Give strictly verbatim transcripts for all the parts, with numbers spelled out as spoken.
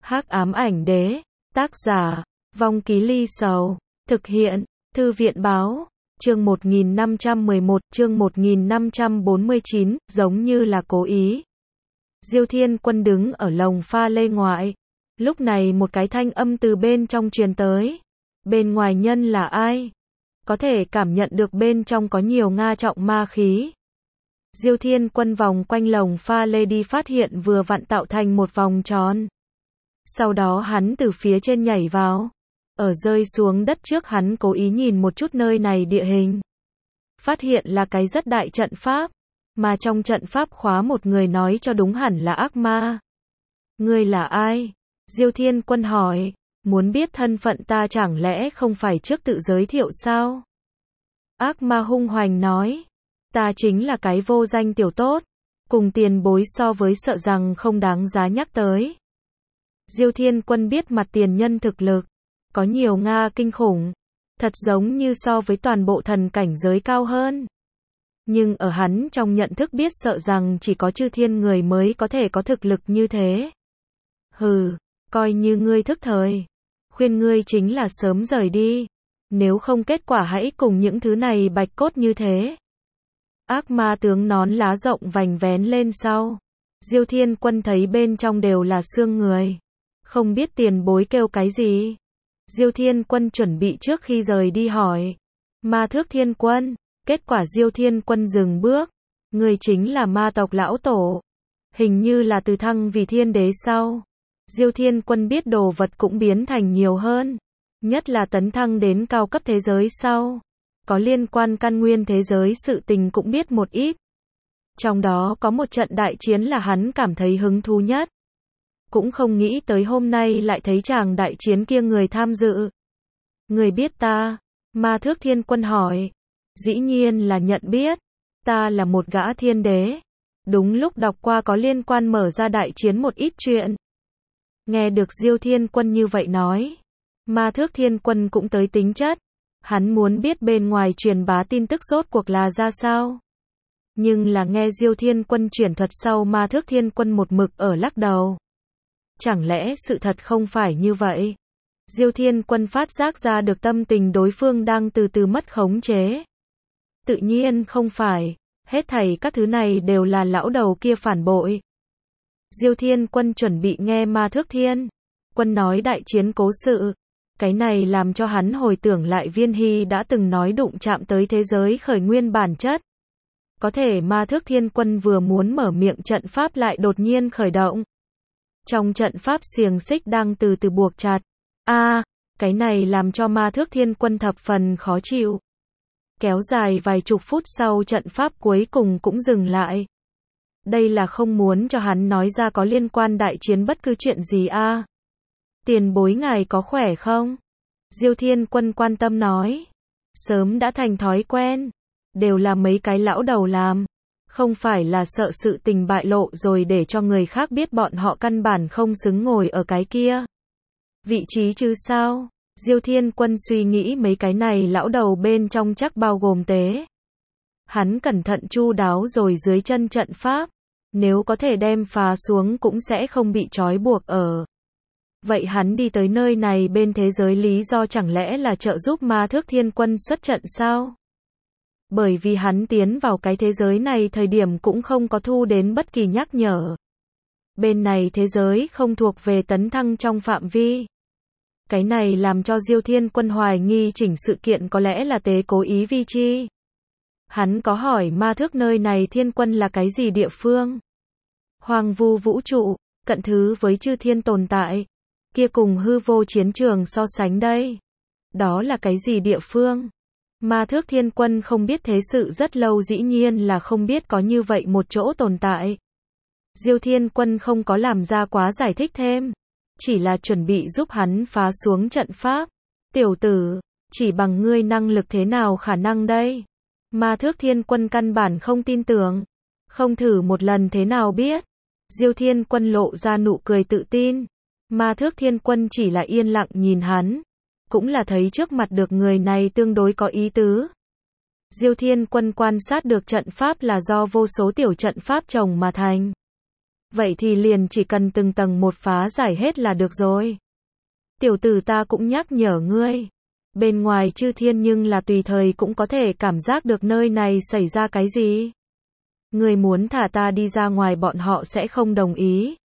Hắc ám ảnh đế, tác giả, Vong Ký Ly Sầu, thực hiện, Thư viện báo, chương một nghìn năm trăm mười một, chương một nghìn năm trăm bốn mươi chín, giống như là cố ý. Diêu Thiên Quân đứng ở lồng pha lê ngoại. Lúc này một cái thanh âm từ bên trong truyền tới. Bên ngoài nhân là ai? Có thể cảm nhận được bên trong có nhiều nga trọng ma khí. Diêu Thiên Quân vòng quanh lồng pha lê đi phát hiện vừa vặn tạo thành một vòng tròn. Sau đó hắn từ phía trên nhảy vào. Ở rơi xuống đất trước hắn cố ý nhìn một chút nơi này địa hình. Phát hiện là cái rất đại trận pháp. Mà trong trận pháp khóa một người nói cho đúng hẳn là ác ma. Ngươi là ai? Diêu Thiên Quân hỏi. Muốn biết thân phận ta chẳng lẽ không phải trước tự giới thiệu sao? Ác ma hung hoành nói. Ta chính là cái vô danh tiểu tốt. Cùng tiền bối so với sợ rằng không đáng giá nhắc tới. Diêu Thiên Quân biết mặt tiền nhân thực lực. Có nhiều nga kinh khủng. Thật giống như so với toàn bộ thần cảnh giới cao hơn. Nhưng ở hắn trong nhận thức biết sợ rằng chỉ có chư thiên người mới có thể có thực lực như thế. Hừ, coi như ngươi thức thời. Khuyên ngươi chính là sớm rời đi. Nếu không kết quả hãy cùng những thứ này bạch cốt như thế. Ác ma tướng nón lá rộng vành vén lên sau. Diêu Thiên Quân thấy bên trong đều là xương người. Không biết tiền bối kêu cái gì. Diêu Thiên Quân chuẩn bị trước khi rời đi hỏi. Ma Thước Thiên Quân. Kết quả Diêu Thiên Quân dừng bước. Người chính là ma tộc lão tổ. Hình như là từ thăng vì thiên đế sau. Diêu Thiên Quân biết đồ vật cũng biến thành nhiều hơn. Nhất là tấn thăng đến cao cấp thế giới sau. Có liên quan căn nguyên thế giới sự tình cũng biết một ít. Trong đó có một trận đại chiến là hắn cảm thấy hứng thú nhất. Cũng không nghĩ tới hôm nay lại thấy chàng đại chiến kia người tham dự. Người biết ta? Ma Thước Thiên Quân hỏi. Dĩ nhiên là nhận biết. Ta là một gã thiên đế. Đúng lúc đọc qua có liên quan mở ra đại chiến một ít chuyện. Nghe được Diêu Thiên Quân như vậy nói. Ma Thước Thiên Quân cũng tới tính chất. Hắn muốn biết bên ngoài truyền bá tin tức rốt cuộc là ra sao. Nhưng là nghe Diêu Thiên Quân chuyển thuật sau Ma Thước Thiên Quân một mực ở lắc đầu. Chẳng lẽ sự thật không phải như vậy? Diêu Thiên Quân phát giác ra được tâm tình đối phương đang từ từ mất khống chế. Tự nhiên không phải, hết thảy các thứ này đều là lão đầu kia phản bội. Diêu Thiên Quân chuẩn bị nghe Ma Thước Thiên Quân nói đại chiến cố sự. Cái này làm cho hắn hồi tưởng lại Viên Hy đã từng nói đụng chạm tới thế giới khởi nguyên bản chất. Có thể Ma Thước Thiên Quân vừa muốn mở miệng trận pháp lại đột nhiên khởi động. Trong trận pháp xiềng xích đang từ từ buộc chặt. A, à, cái này làm cho Ma Thước Thiên Quân thập phần khó chịu. Kéo dài vài chục phút sau trận pháp cuối cùng cũng dừng lại. Đây là không muốn cho hắn nói ra có liên quan đại chiến bất cứ chuyện gì a. À. Tiền bối ngài có khỏe không? Diêu Thiên Quân quan tâm nói. Sớm đã thành thói quen. Đều là mấy cái lão đầu làm. Không phải là sợ sự tình bại lộ rồi để cho người khác biết bọn họ căn bản không xứng ngồi ở cái kia vị trí chứ sao? Diêu Thiên Quân suy nghĩ mấy cái này lão đầu bên trong chắc bao gồm tế. Hắn cẩn thận chu đáo rồi dưới chân trận pháp. Nếu có thể đem phá xuống cũng sẽ không bị trói buộc ở. Vậy hắn đi tới nơi này bên thế giới lý do chẳng lẽ là trợ giúp Ma Thước Thiên Quân xuất trận sao? Bởi vì hắn tiến vào cái thế giới này thời điểm cũng không có thu đến bất kỳ nhắc nhở. Bên này thế giới không thuộc về tấn thăng trong phạm vi. Cái này làm cho Diêu Thiên Quân hoài nghi chỉnh sự kiện có lẽ là tế cố ý vi chi. Hắn có hỏi Ma Thước nơi này Thiên Quân là cái gì địa phương? Hoang vu vũ trụ, cận thứ với chư thiên tồn tại. Kia cùng hư vô chiến trường so sánh đây. Đó là cái gì địa phương? Ma Thước Thiên Quân không biết thế sự rất lâu dĩ nhiên là không biết có như vậy một chỗ tồn tại. Diêu Thiên Quân không có làm ra quá giải thích thêm. Chỉ là chuẩn bị giúp hắn phá xuống trận pháp. Tiểu tử, chỉ bằng ngươi năng lực thế nào khả năng đây? Ma Thước Thiên Quân căn bản không tin tưởng. Không thử một lần thế nào biết? Diêu Thiên Quân lộ ra nụ cười tự tin. Ma Thước Thiên Quân chỉ là yên lặng nhìn hắn. Cũng là thấy trước mặt được người này tương đối có ý tứ. Diêu Thiên Quân quan sát được trận pháp là do vô số tiểu trận pháp chồng mà thành. Vậy thì liền chỉ cần từng tầng một phá giải hết là được rồi. Tiểu tử ta cũng nhắc nhở ngươi. Bên ngoài chư thiên nhưng là tùy thời cũng có thể cảm giác được nơi này xảy ra cái gì. Ngươi muốn thả ta đi ra ngoài bọn họ sẽ không đồng ý.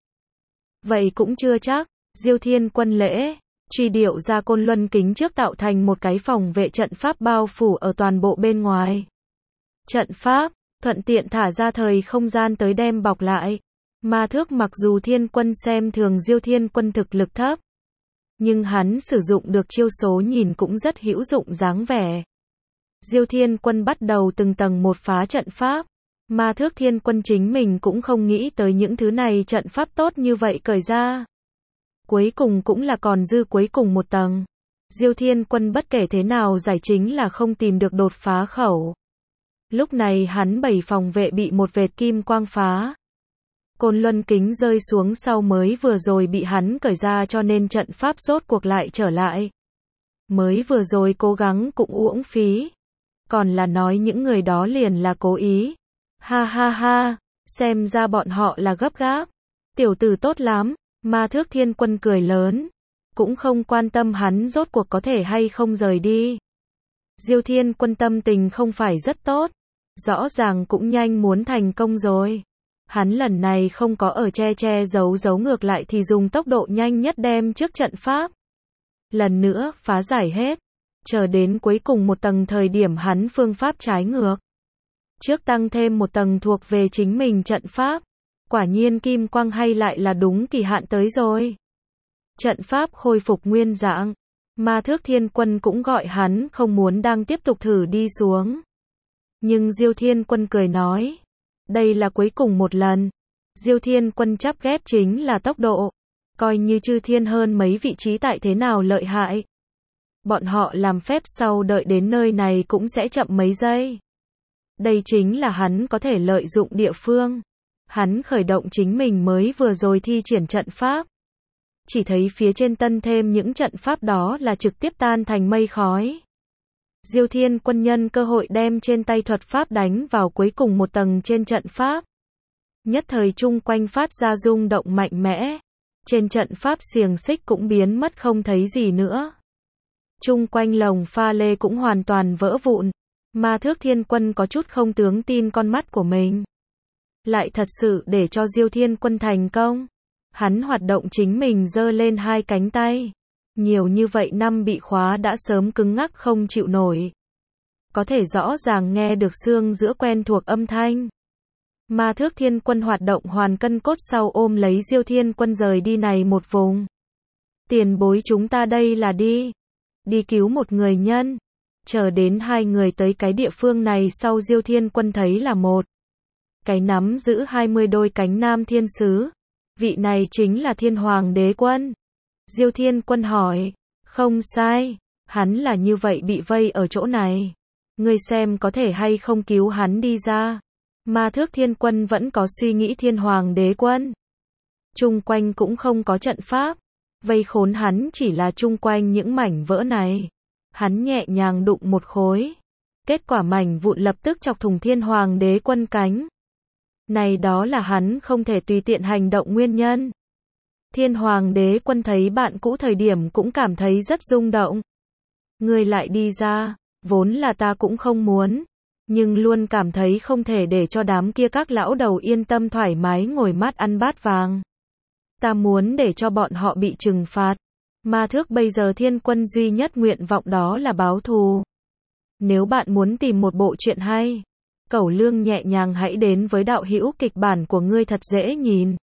Vậy cũng chưa chắc. Diêu Thiên Quân lễ, truy điệu ra Côn Luân kính trước tạo thành một cái phòng vệ trận pháp bao phủ ở toàn bộ bên ngoài. Trận pháp, thuận tiện thả ra thời không gian tới đem bọc lại. Ma Thước mặc dù Thiên Quân xem thường Diêu Thiên Quân thực lực thấp, nhưng hắn sử dụng được chiêu số nhìn cũng rất hữu dụng dáng vẻ. Diêu Thiên Quân bắt đầu từng tầng một phá trận pháp. Ma Thước Thiên Quân chính mình cũng không nghĩ tới những thứ này trận pháp tốt như vậy cởi ra. Cuối cùng cũng là còn dư cuối cùng một tầng. Diêu Thiên Quân bất kể thế nào giải chính là không tìm được đột phá khẩu. Lúc này hắn bảy phòng vệ bị một vệt kim quang phá. Côn Luân kính rơi xuống sau mới vừa rồi bị hắn cởi ra cho nên trận pháp rốt cuộc lại trở lại. Mới vừa rồi cố gắng cũng uổng phí. Còn là nói những người đó liền là cố ý. Ha ha ha, xem ra bọn họ là gấp gáp. Tiểu tử tốt lắm, Ma Thước Thiên Quân cười lớn. Cũng không quan tâm hắn rốt cuộc có thể hay không rời đi. Diêu Thiên Quân tâm tình không phải rất tốt. Rõ ràng cũng nhanh muốn thành công rồi. Hắn lần này không có ở che che giấu giấu ngược lại thì dùng tốc độ nhanh nhất đem trước trận pháp. Lần nữa phá giải hết. Chờ đến cuối cùng một tầng thời điểm hắn phương pháp trái ngược. Trước tăng thêm một tầng thuộc về chính mình trận pháp. Quả nhiên kim quang hay lại là đúng kỳ hạn tới rồi. Trận pháp khôi phục nguyên dạng. Ma Thước Thiên Quân cũng gọi hắn không muốn đang tiếp tục thử đi xuống. Nhưng Diêu Thiên Quân cười nói. Đây là cuối cùng một lần. Diêu Thiên Quân chắp ghép chính là tốc độ. Coi như chư thiên hơn mấy vị trí tại thế nào lợi hại. Bọn họ làm phép sau đợi đến nơi này cũng sẽ chậm mấy giây. Đây chính là hắn có thể lợi dụng địa phương. Hắn khởi động chính mình mới vừa rồi thi triển trận pháp. Chỉ thấy phía trên tân thêm những trận pháp đó là trực tiếp tan thành mây khói. Diêu Thiên Quân nhân cơ hội đem trên tay thuật pháp đánh vào cuối cùng một tầng trên trận pháp. Nhất thời chung quanh phát ra rung động mạnh mẽ. Trên trận pháp xiềng xích cũng biến mất không thấy gì nữa. Chung quanh lồng pha lê cũng hoàn toàn vỡ vụn. Ma Thước Thiên Quân có chút không tướng tin con mắt của mình. Lại thật sự để cho Diêu Thiên Quân thành công. Hắn hoạt động chính mình giơ lên hai cánh tay. Nhiều như vậy năm bị khóa đã sớm cứng ngắc không chịu nổi. Có thể rõ ràng nghe được xương giữa quen thuộc âm thanh. Ma Thước Thiên Quân hoạt động hoàn cân cốt sau ôm lấy Diêu Thiên Quân rời đi này một vùng. Tiền bối chúng ta đây là đi. Đi cứu một người nhân. Chờ đến hai người tới cái địa phương này sau Diêu Thiên Quân thấy là một. Cái nắm giữ hai mươi đôi cánh nam thiên sứ. Vị này chính là Thiên Hoàng Đế Quân. Diêu Thiên Quân hỏi. Không sai. Hắn là như vậy bị vây ở chỗ này. Ngươi xem có thể hay không cứu hắn đi ra. Ma Thước Thiên Quân vẫn có suy nghĩ Thiên Hoàng Đế Quân. Chung quanh cũng không có trận pháp. Vây khốn hắn chỉ là chung quanh những mảnh vỡ này. Hắn nhẹ nhàng đụng một khối. Kết quả mảnh vụn lập tức chọc thủng Thiên Hoàng Đế Quân cánh. Này đó là hắn không thể tùy tiện hành động nguyên nhân. Thiên Hoàng Đế Quân thấy bạn cũ thời điểm cũng cảm thấy rất rung động. Ngươi lại đi ra, vốn là ta cũng không muốn. Nhưng luôn cảm thấy không thể để cho đám kia các lão đầu yên tâm thoải mái ngồi mát ăn bát vàng. Ta muốn để cho bọn họ bị trừng phạt. Ma Thước bây giờ Thiên Quân duy nhất nguyện vọng đó là báo thù. Nếu bạn muốn tìm một bộ truyện hay, Cẩu Lương nhẹ nhàng hãy đến với đạo hữu kịch bản của ngươi thật dễ nhìn.